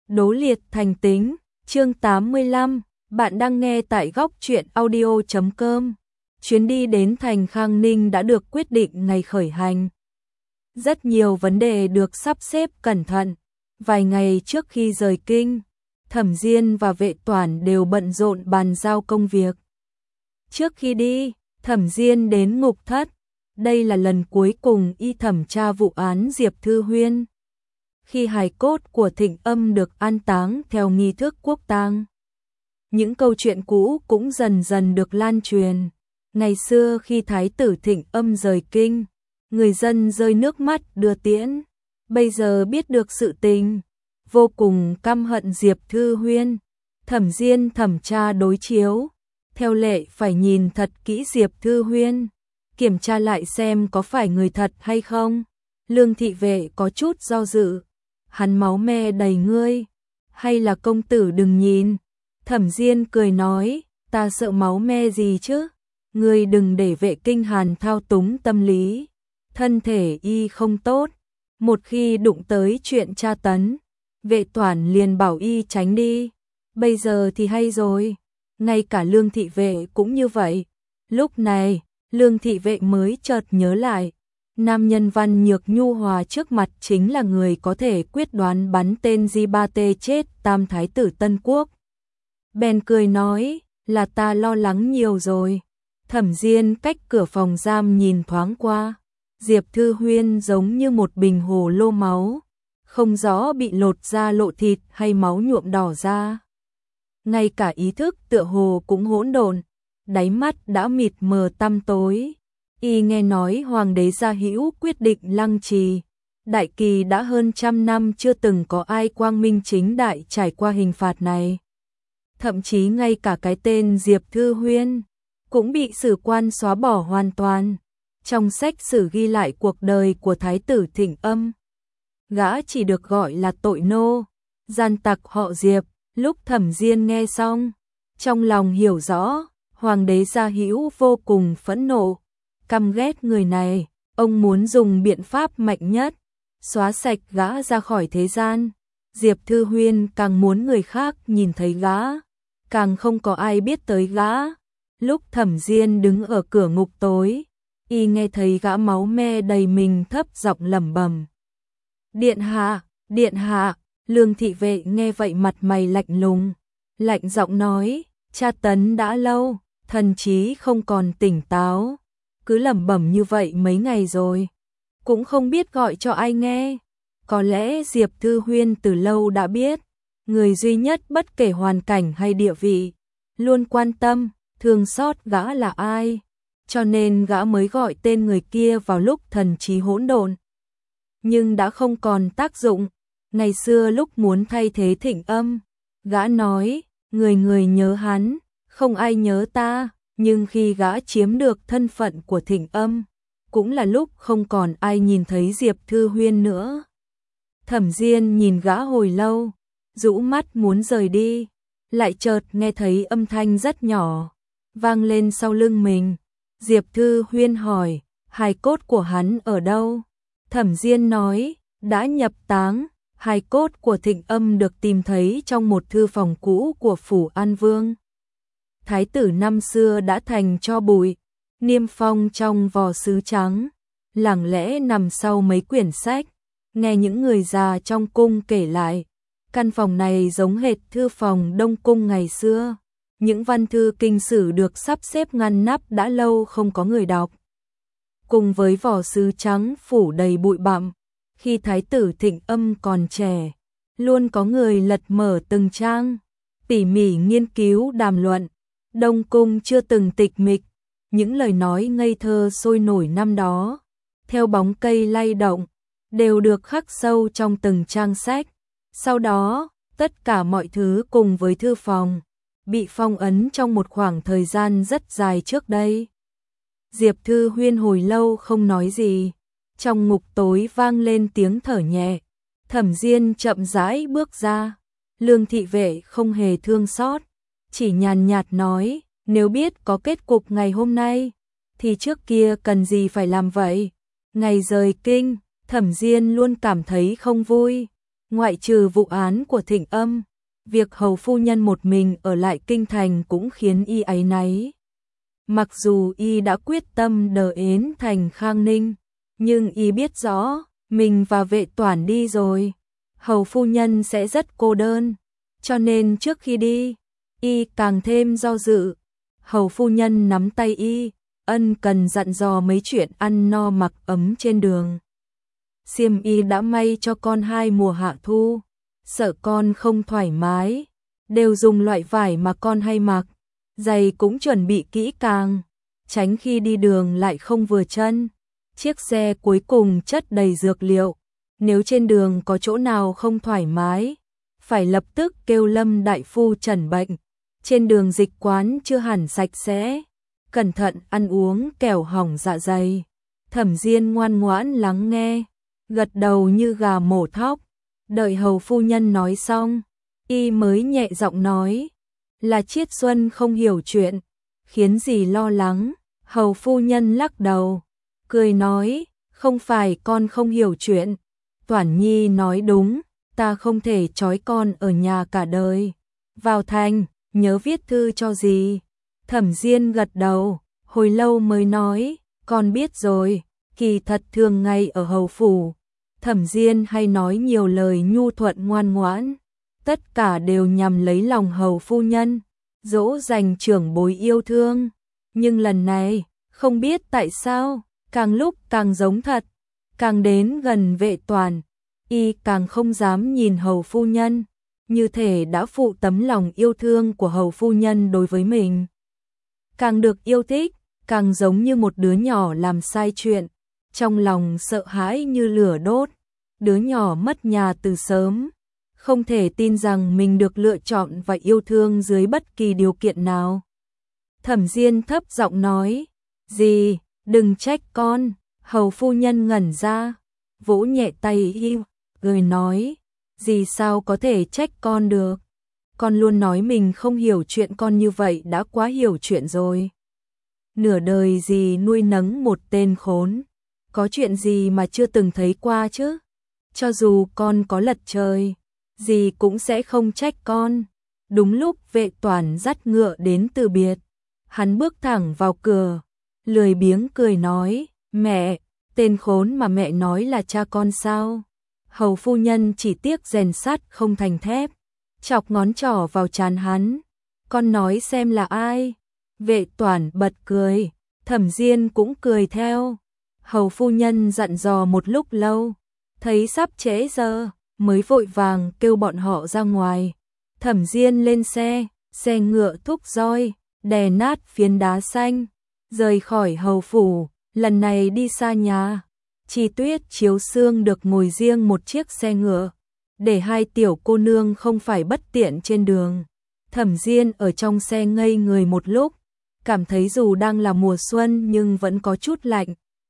Đố liệt thành tính, chương 85, bạn đang nghe tại góc truyện audio.com. Chuyến đi đến thành Khang Ninh đã được quyết định ngày khởi hành. Rất nhiều vấn đề được sắp xếp cẩn thận. Vài ngày trước khi rời kinh, Thẩm Diên và Vệ Toản đều bận rộn bàn giao công việc. Trước khi đi, Thẩm Diên đến ngục thất. Đây là lần cuối cùng y thẩm tra vụ án Diệp Thư Huyên. Khi hài cốt của Thịnh Âm được an táng theo nghi thức quốc tang, những câu chuyện cũ cũng dần dần được lan truyền. Ngày xưa khi Thái tử Thịnh Âm rời kinh, người dân rơi nước mắt đưa tiễn. Bây giờ biết được sự tình, vô cùng căm hận Diệp Thư Huyên. Thẩm Diên thẩm tra đối chiếu, theo lệ phải nhìn thật kỹ Diệp Thư Huyên, kiểm tra lại xem có phải người thật hay không. Lương thị vệ có chút do dự, hắn máu me đầy ngươi, hay là công tử đừng nhìn. Thẩm Diên cười nói, ta sợ máu me gì chứ, ngươi đừng để Vệ Kinh Hàn thao túng tâm lý, thân thể y không tốt, một khi đụng tới chuyện tra tấn, Vệ Toản liền bảo y tránh đi. Bây giờ thì hay rồi, ngay cả Lương thị vệ cũng như vậy. Lúc này, Lương thị vệ mới chợt nhớ lại, nam nhân văn nhược nhu hòa trước mặt chính là người có thể quyết đoán bắn tên Di-ba-tê chết tam thái tử Tân Quốc. Bèn cười nói, là ta lo lắng nhiều rồi. Thẩm Diên cách cửa phòng giam nhìn thoáng qua, Diệp Thư Huyên giống như một bình hồ lô máu, không rõ bị lột da lộ thịt hay máu nhuộm đỏ da. Ngay cả ý thức tựa hồ cũng hỗn độn, đáy mắt đã mịt mờ tăm tối. Y nghe nói hoàng đế Gia Hữu quyết định lăng trì, đại kỳ đã hơn 100 năm chưa từng có ai quang minh chính đại trải qua hình phạt này. Thậm chí ngay cả cái tên Diệp Thư Huyên cũng bị sử quan xóa bỏ hoàn toàn. Trong sách sử ghi lại cuộc đời của Thái tử Thịnh Âm, gã chỉ được gọi là tội nô, gian tặc họ Diệp. Lúc Thẩm Diên nghe xong, trong lòng hiểu rõ, hoàng đế Gia Hữu vô cùng phẫn nộ, căm ghét người này, ông muốn dùng biện pháp mạnh nhất, xóa sạch gã ra khỏi thế gian. Diệp Thư Huyên càng muốn người khác nhìn thấy gã, càng không có ai biết tới gã. Lúc Thẩm Diên đứng ở cửa ngục tối, y nghe thấy gã máu me đầy mình thấp giọng lẩm bẩm. Điện hạ, điện hạ. Lương thị vệ nghe vậy mặt mày lạnh lùng, lạnh giọng nói, tra tấn đã lâu, thần trí không còn tỉnh táo, cứ lẩm bẩm như vậy mấy ngày rồi, cũng không biết gọi cho ai nghe. Có lẽ Diệp Thư Huyên từ lâu đã biết, người duy nhất bất kể hoàn cảnh hay địa vị, luôn quan tâm, thương xót gã là ai, cho nên gã mới gọi tên người kia vào lúc thần trí hỗn độn. Nhưng đã không còn tác dụng. Ngày xưa lúc muốn thay thế Thịnh Âm, gã nói, người người nhớ hắn, không ai nhớ ta, nhưng khi gã chiếm được thân phận của Thịnh Âm, cũng là lúc không còn ai nhìn thấy Diệp Thư Huyên nữa. Thẩm Diên nhìn gã hồi lâu, rũ mắt muốn rời đi, lại chợt nghe thấy âm thanh rất nhỏ, vang lên sau lưng mình. Diệp Thư Huyên hỏi, hài cốt của hắn ở đâu? Thẩm Diên nói, đã nhập táng. Hài cốt của Thịnh Âm được tìm thấy trong một thư phòng cũ của phủ An Vương. Thái tử năm xưa đã thành tro bụi, niêm phong trong vò sứ trắng, lặng lẽ nằm sau mấy quyển sách. Nghe những người già trong cung kể lại, căn phòng này giống hệt thư phòng Đông Cung ngày xưa. Những văn thư kinh sử được sắp xếp ngăn nắp đã lâu không có người đọc. Cùng với vò sứ trắng phủ đầy bụi bặm, khi Thái tử Thịnh Âm còn trẻ, luôn có người lật mở từng trang, tỉ mỉ nghiên cứu đàm luận. Đông Cung chưa từng tịch mịch, những lời nói ngây thơ sôi nổi năm đó, theo bóng cây lay động, đều được khắc sâu trong từng trang sách. Sau đó, tất cả mọi thứ cùng với thư phòng, bị phong ấn trong một khoảng thời gian rất dài trước đây. Diệp Thư Huyên hồi lâu không nói gì. Trong ngục tối vang lên tiếng thở nhẹ, Thẩm Diên chậm rãi bước ra. Lương thị vệ không hề thương xót, chỉ nhàn nhạt nói, nếu biết có kết cục ngày hôm nay, thì trước kia cần gì phải làm vậy. Ngày rời kinh, Thẩm Diên luôn cảm thấy không vui, Ngoại trừ vụ án của Thịnh Âm, việc hầu phu nhân một mình ở lại kinh thành cũng khiến y áy náy. Mặc dù y đã quyết tâm đờ ến thành Khang Ninh, nhưng y biết rõ, mình và Vệ Toản đi rồi, hầu phu nhân sẽ rất cô đơn, cho nên trước khi đi, y càng thêm do dự. Hầu phu nhân nắm tay y, ân cần dặn dò mấy chuyện ăn no mặc ấm trên đường. Xiêm y đã may cho con 2 mùa hạ thu, sợ con không thoải mái, đều dùng loại vải mà con hay mặc, giày cũng chuẩn bị kỹ càng, tránh khi đi đường lại không vừa chân. Chiếc xe cuối cùng chất đầy dược liệu, nếu trên đường có chỗ nào không thoải mái, phải lập tức kêu Lâm đại phu trần bệnh. Trên đường dịch quán chưa hẳn sạch sẽ, cẩn thận ăn uống kẻo hỏng dạ dày. Thẩm Diên ngoan ngoãn lắng nghe, gật đầu như gà mổ thóc. Đợi hầu phu nhân nói xong, y mới nhẹ giọng nói, là Chiết Xuân không hiểu chuyện, khiến dì lo lắng. Hầu phu nhân lắc đầu, cười nói, không phải con không hiểu chuyện, Toản Nhi nói đúng, ta không thể trói con ở nhà cả đời. Vào thành, nhớ viết thư cho dì. Thẩm Diên gật đầu, hồi lâu mới nói, con biết rồi. Kỳ thật thường ngày ở hầu phủ, Thẩm Diên hay nói nhiều lời nhu thuận ngoan ngoãn, tất cả đều nhằm lấy lòng hầu phu nhân, dỗ dành trưởng bối yêu thương. Nhưng lần này, không biết tại sao, càng lúc càng giống thật, càng đến gần Vệ Toản, y càng không dám nhìn hầu phu nhân, như thể đã phụ tấm lòng yêu thương của hầu phu nhân đối với mình. Càng được yêu thích, càng giống như một đứa nhỏ làm sai chuyện, trong lòng sợ hãi như lửa đốt. Đứa nhỏ mất nhà từ sớm, không thể tin rằng mình được lựa chọn và yêu thương dưới bất kỳ điều kiện nào. Thẩm Diên thấp giọng nói, dì, đừng trách con. Hầu phu nhân ngẩn ra, vỗ nhẹ tay y, cười nói, dì sao có thể trách con được. Con luôn nói mình không hiểu chuyện, con như vậy đã quá hiểu chuyện rồi. Nửa đời dì nuôi nấng một tên khốn, có chuyện gì mà chưa từng thấy qua chứ? Cho dù con có lật trời, dì cũng sẽ không trách con. Đúng lúc Vệ Toản dắt ngựa đến từ biệt, hắn bước thẳng vào cửa, lười biếng cười nói, mẹ, tên khốn mà mẹ nói là cha con sao? Hầu phu nhân chỉ tiếc rèn sắt không thành thép, chọc ngón trỏ vào trán hắn, con nói xem là ai? Vệ Toản bật cười, Thẩm Diên cũng cười theo. Hầu phu nhân dặn dò một lúc lâu, thấy sắp trễ giờ, mới vội vàng kêu bọn họ ra ngoài. Thẩm Diên lên xe, xe ngựa thúc roi, đè nát phiến đá xanh, rời khỏi hầu phủ. Lần này đi xa nhà, Chi Tuyết Chiếu Sương được ngồi riêng một chiếc xe ngựa, để 2 tiểu cô nương không phải bất tiện trên đường. Thẩm Diên ở trong xe ngây người một lúc, cảm thấy dù đang là mùa xuân nhưng vẫn có chút lạnh,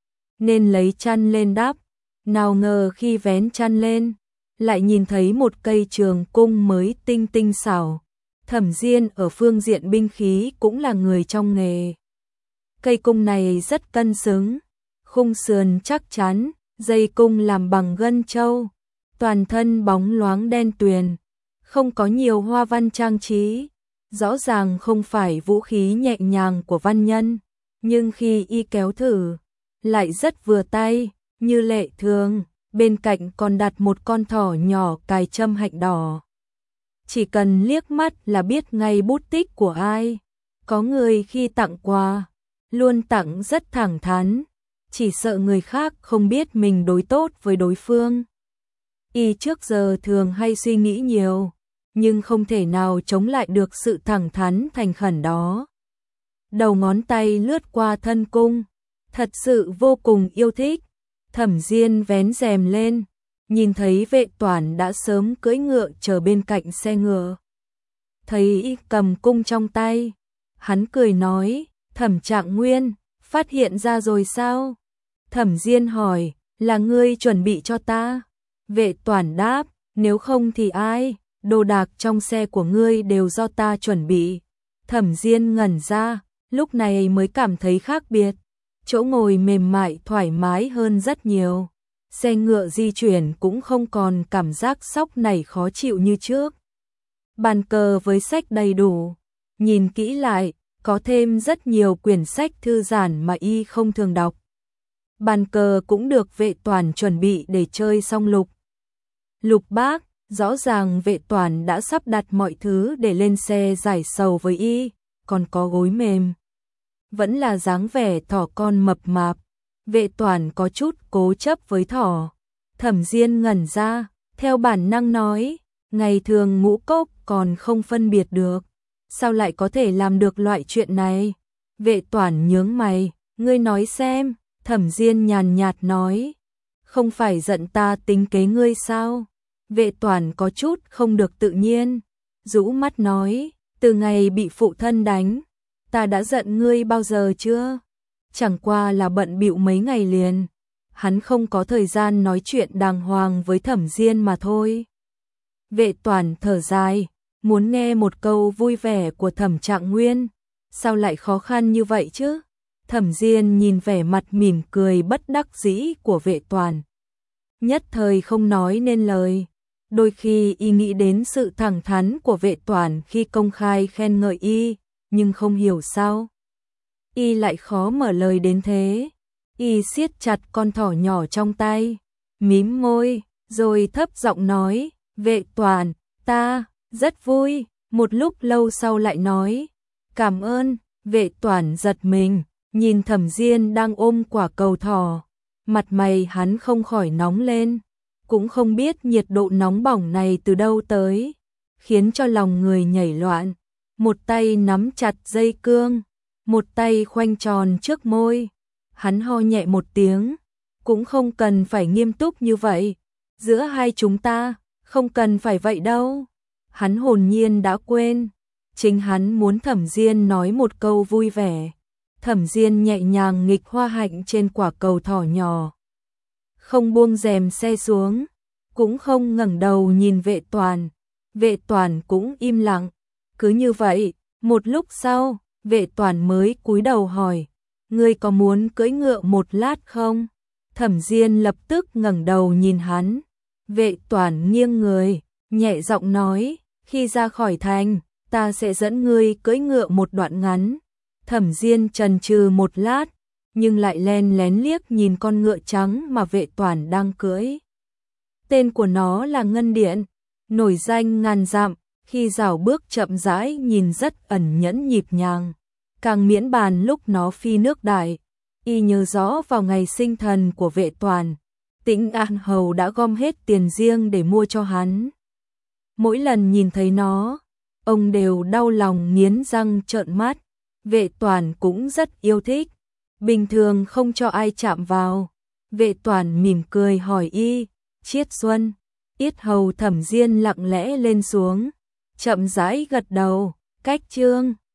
nên lấy chăn lên đắp. Nào ngờ khi vén chăn lên, lại nhìn thấy một cây trường cung mới tinh tinh xảo. Thẩm Diên ở phương diện binh khí cũng là người trong nghề. Cây cung này rất cân xứng, khung sườn chắc chắn, dây cung làm bằng gân trâu, toàn thân bóng loáng đen tuyền, không có nhiều hoa văn trang trí, rõ ràng không phải vũ khí nhẹ nhàng của văn nhân, nhưng khi y kéo thử, lại rất vừa tay, như lệ thường. Bên cạnh còn đặt một con thỏ nhỏ cài châm hạnh đỏ. Chỉ cần liếc mắt là biết ngay bút tích của ai. Có người khi tặng quà, luôn tặng rất thẳng thắn, chỉ sợ người khác không biết mình đối tốt với đối phương. Y trước giờ thường hay suy nghĩ nhiều, nhưng không thể nào chống lại được sự thẳng thắn thành khẩn đó. Đầu ngón tay lướt qua thân cung, thật sự vô cùng yêu thích. Thẩm Diên vén rèm lên, nhìn thấy Vệ Toản đã sớm cưỡi ngựa chờ bên cạnh xe ngựa. Thấy y cầm cung trong tay, hắn cười nói, Thẩm Trạng Nguyên, phát hiện ra rồi sao? Thẩm Diên hỏi, là ngươi chuẩn bị cho ta? Vệ Toản đáp, nếu không thì ai? Đồ đạc trong xe của ngươi đều do ta chuẩn bị. Thẩm Diên ngẩn ra, lúc này mới cảm thấy khác biệt. Chỗ ngồi mềm mại thoải mái hơn rất nhiều. xe ngựa di chuyển cũng không còn cảm giác sóc nảy khó chịu như trước. Bàn cờ với sách đầy đủ, nhìn kỹ lại, có thêm rất nhiều quyển sách thư giãn mà y không thường đọc. Bàn cờ cũng được Vệ Toản chuẩn bị để chơi song lục. Lục bác, rõ ràng Vệ Toản đã sắp đặt mọi thứ để lên xe giải sầu với y, còn có gối mềm. Vẫn là dáng vẻ thỏ con mập mạp. Vệ Toản có chút cố chấp với thỏ. Thẩm Diên ngẩn ra, theo bản năng nói, ngày thường Ngũ Cốc còn không phân biệt được, sao lại có thể làm được loại chuyện này? Vệ Toản nhướng mày, ngươi nói xem. Thẩm Diên nhàn nhạt nói, không phải giận ta tính kế ngươi sao? Vệ Toản có chút không được tự nhiên, rũ mắt nói, từ ngày bị phụ thân đánh, ta đã giận ngươi bao giờ chưa? Chẳng qua là bận bịu mấy ngày liền, hắn không có thời gian nói chuyện đàng hoàng với Thẩm Diên mà thôi. Vệ Toản thở dài, muốn nghe một câu vui vẻ của Thẩm Trạng Nguyên, sao lại khó khăn như vậy chứ? Thẩm Diên nhìn vẻ mặt mỉm cười bất đắc dĩ của Vệ Toản, nhất thời không nói nên lời. Đôi khi y nghĩ đến sự thẳng thắn của Vệ Toản khi công khai khen ngợi y, nhưng không hiểu sao y lại khó mở lời đến thế. Y siết chặt con thỏ nhỏ trong tay, mím môi, rồi thấp giọng nói, Vệ Toản, ta rất vui. Một lúc lâu sau lại nói, cảm ơn. Vệ Toản giật mình, nhìn Thẩm Diên đang ôm quả cầu thỏ, mặt mày hắn không khỏi nóng lên, cũng không biết nhiệt độ nóng bỏng này từ đâu tới, khiến cho lòng người nhảy loạn. Một tay nắm chặt dây cương, một tay khoanh tròn trước môi. Hắn ho nhẹ một tiếng, cũng không cần phải nghiêm túc như vậy. Giữa hai chúng ta, không cần phải vậy đâu. Hắn hồn nhiên đã quên, chính hắn muốn Thẩm Diên nói một câu vui vẻ. Thẩm Diên nhẹ nhàng nghịch hoa hạnh trên quả cầu thỏ nhỏ, không buông rèm xe xuống, cũng không ngẩng đầu nhìn Vệ Toản. Vệ Toản cũng im lặng. Cứ như vậy, một lúc sau, Vệ Toản mới cúi đầu hỏi, ngươi có muốn cưỡi ngựa một lát không? Thẩm Diên lập tức ngẩng đầu nhìn hắn. Vệ Toản nghiêng người, nhẹ giọng nói, khi ra khỏi thành, ta sẽ dẫn ngươi cưỡi ngựa một đoạn ngắn. Thẩm Diên chần chừ một lát, nhưng lại len lén liếc nhìn con ngựa trắng mà Vệ Toản đang cưỡi. Tên của nó là Ngân Điện, nổi danh ngàn dặm, khi rảo bước chậm rãi nhìn rất ẩn nhẫn nhịp nhàng. Càng miễn bàn lúc nó phi nước đại. Y nhớ rõ vào ngày sinh thần của Vệ Toản, Tĩnh An Hầu đã gom hết tiền riêng để mua cho hắn. Mỗi lần nhìn thấy nó, ông đều đau lòng nghiến răng trợn mắt. Vệ Toản cũng rất yêu thích, bình thường không cho ai chạm vào. Vệ Toản mỉm cười hỏi y, Chiết Xuân. Yết hầu Thẩm Diên lặng lẽ lên xuống, chậm rãi gật đầu, cách chương.